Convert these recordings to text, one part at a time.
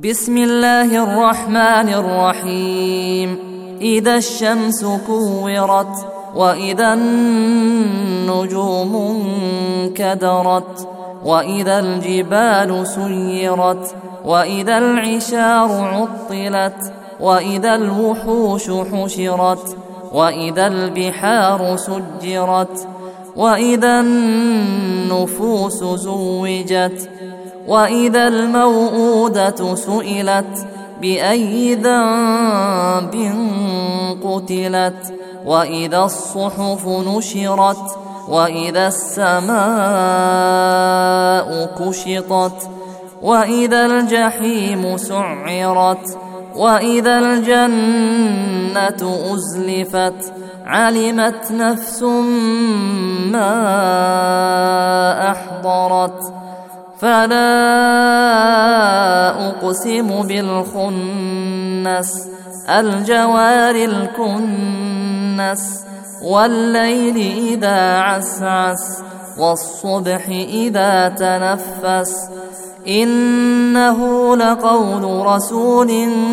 بسم الله الرحمن الرحيم. إذا الشمس كورت وإذا النجوم انكدرت وإذا الجبال سيرت وإذا العشار عطلت وإذا الوحوش حشرت وإذا البحار سجرت وإذا النفوس زوجت وإذا الموءودة سئلت بأي ذنب قتلت وإذا الصحف نشرت وإذا السماء كشطت وإذا الجحيم سعرت وإذا الجنة أزلفت علمت نفس ما أحضرت فلا أقسم بالخنس الجوار الكنس والليل إذا عسعس والصبح إذا تنفس إنه لقول رسول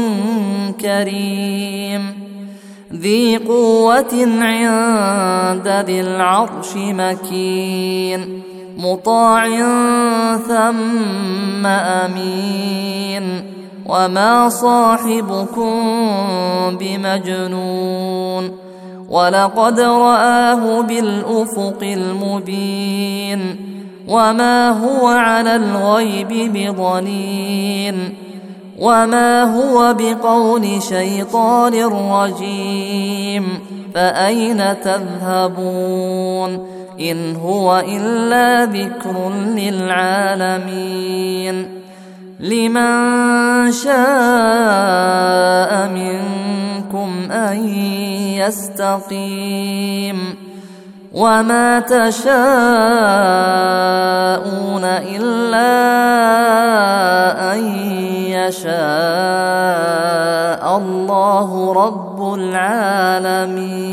كريم ذي قوة عند ذي العرش مكين مطاع ثم أمين وما صاحبكم بمجنون ولقد رآه بالأفق المبين وما هو على الغيب بضنين وما هو بقول شيطان رجيم فأين تذهبون إن هو إلا ذكر للعالمين لمن شاء منكم أن يستقيم وما تشاءون إلا أن يشاء الله رب العالمين.